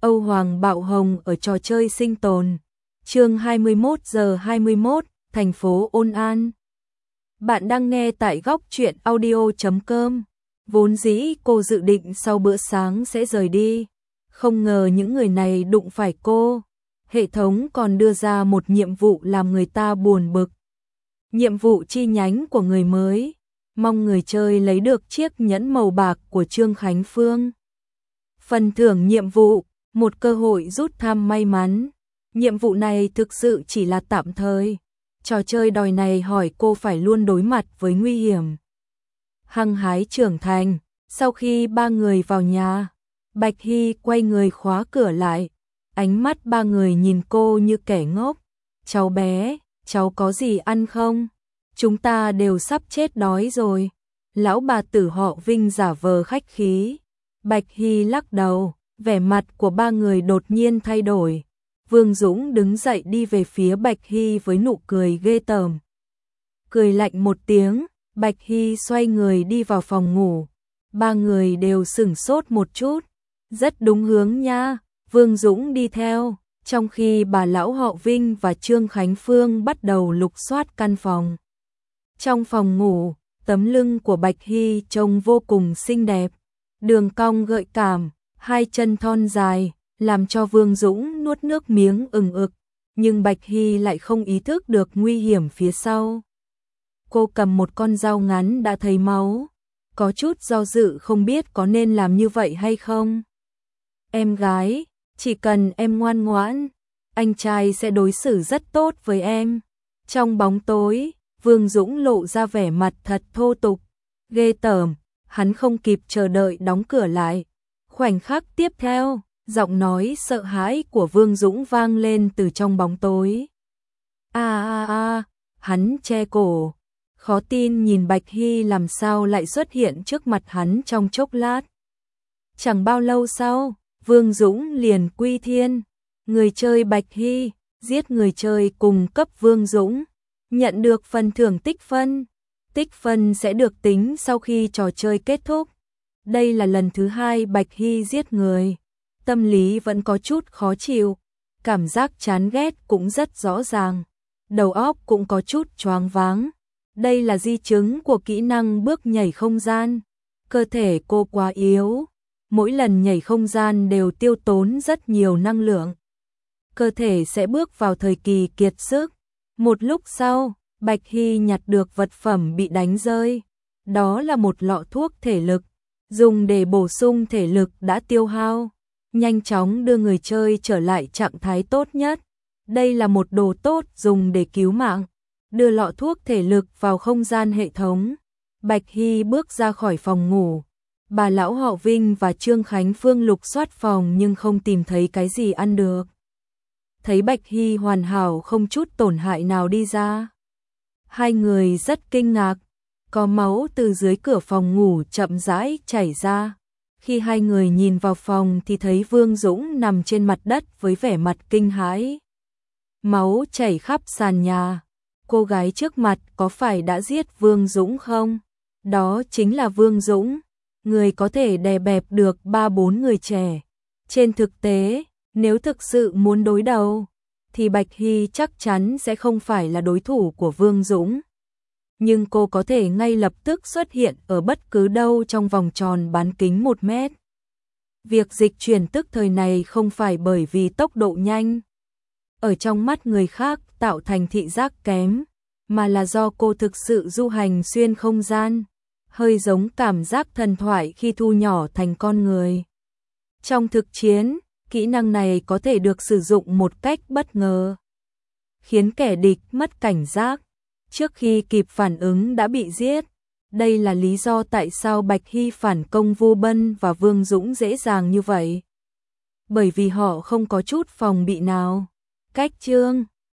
Âu Hoàng bạo hồng ở trò chơi sinh tồn. Chương 21:21, thành phố Ôn An. Bạn đang nghe tại góc truyện audio.com. Vốn dĩ cô dự định sau bữa sáng sẽ rời đi, không ngờ những người này đụng phải cô. Hệ thống còn đưa ra một nhiệm vụ làm người ta buồn bực. Nhiệm vụ chi nhánh của người mới, mong người chơi lấy được chiếc nhẫn màu bạc của Trương Khánh Phương. Phần thưởng nhiệm vụ, một cơ hội rút thăm may mắn. Nhiệm vụ này thực sự chỉ là tạm thời. Trò chơi đòi này hỏi cô phải luôn đối mặt với nguy hiểm. Hăng hái trưởng thành, sau khi ba người vào nhà, Bạch Hy quay người khóa cửa lại. Ánh mắt ba người nhìn cô như kẻ ngốc. Cháu bé, cháu có gì ăn không? Chúng ta đều sắp chết đói rồi. Lão bà tử họ Vinh giả vờ khách khí. Bạch Hy lắc đầu, vẻ mặt của ba người đột nhiên thay đổi. Vương Dũng đứng dậy đi về phía Bạch Hy với nụ cười ghê tởm. Cười lạnh một tiếng, Bạch Hy xoay người đi vào phòng ngủ. Ba người đều sửng sốt một chút. Rất đúng hướng nha. Vương Dũng đi theo, trong khi bà lão họ Vinh và Trương Khánh Phương bắt đầu lục soát căn phòng. Trong phòng ngủ, tấm lưng của Bạch Hy trông vô cùng xinh đẹp. Đường cong gợi cảm, hai chân thon dài, làm cho Vương Dũng nuốt nước miếng ừng ực. Nhưng Bạch Hy lại không ý thức được nguy hiểm phía sau. Cô cầm một con dao ngắn đã thấy máu. Có chút do dự không biết có nên làm như vậy hay không. Em gái, chỉ cần em ngoan ngoãn, anh trai sẽ đối xử rất tốt với em. Trong bóng tối, Vương Dũng lộ ra vẻ mặt thật thô tục, ghê tởm. Hắn không kịp chờ đợi đóng cửa lại. Khoảnh khắc tiếp theo, giọng nói sợ hãi của Vương Dũng vang lên từ trong bóng tối. Hắn che cổ, khó tin nhìn Bạch Hy làm sao lại xuất hiện trước mặt hắn trong chốc lát. Chẳng bao lâu sau, Vương Dũng liền quy thiên. Người chơi Bạch Hy, giết người chơi cùng cấp Vương Dũng, nhận được phần thưởng tích phân. Tích phân sẽ được tính sau khi trò chơi kết thúc. Đây là lần thứ hai Bạch Hy giết người. Tâm lý vẫn có chút khó chịu. Cảm giác chán ghét cũng rất rõ ràng. Đầu óc cũng có chút choáng váng. Đây là di chứng của kỹ năng bước nhảy không gian. Cơ thể cô quá yếu. Mỗi lần nhảy không gian đều tiêu tốn rất nhiều năng lượng. Cơ thể sẽ bước vào thời kỳ kiệt sức. Một lúc sau, Bạch Hy nhặt được vật phẩm bị đánh rơi. Đó là một lọ thuốc thể lực, dùng để bổ sung thể lực đã tiêu hao, nhanh chóng đưa người chơi trở lại trạng thái tốt nhất. Đây là một đồ tốt dùng để cứu mạng. Đưa lọ thuốc thể lực vào không gian hệ thống. Bạch Hy bước ra khỏi phòng ngủ. Bà lão họ Vinh và Trương Khánh Phương lục soát phòng nhưng không tìm thấy cái gì ăn được. Thấy Bạch Hy hoàn hảo không chút tổn hại nào đi ra. Hai người rất kinh ngạc, có máu từ dưới cửa phòng ngủ chậm rãi chảy ra. Khi hai người nhìn vào phòng thì thấy Vương Dũng nằm trên mặt đất với vẻ mặt kinh hãi. Máu chảy khắp sàn nhà. Cô gái trước mặt có phải đã giết Vương Dũng không? Đó chính là Vương Dũng, người có thể đè bẹp được 3-4 người trẻ. Trên thực tế, nếu thực sự muốn đối đầu, thì Bạch Hy chắc chắn sẽ không phải là đối thủ của Vương Dũng. Nhưng cô có thể ngay lập tức xuất hiện ở bất cứ đâu trong vòng tròn bán kính 1 mét. Việc dịch chuyển tức thời này không phải bởi vì tốc độ nhanh, ở trong mắt người khác tạo thành thị giác kém, mà là do cô thực sự du hành xuyên không gian, hơi giống cảm giác thần thoại khi thu nhỏ thành con người. Trong thực chiến, kỹ năng này có thể được sử dụng một cách bất ngờ, khiến kẻ địch mất cảnh giác, trước khi kịp phản ứng đã bị giết. Đây là lý do tại sao Bạch Hy phản công Vu Bân và Vương Dũng dễ dàng như vậy. Bởi vì họ không có chút phòng bị nào. Cách chương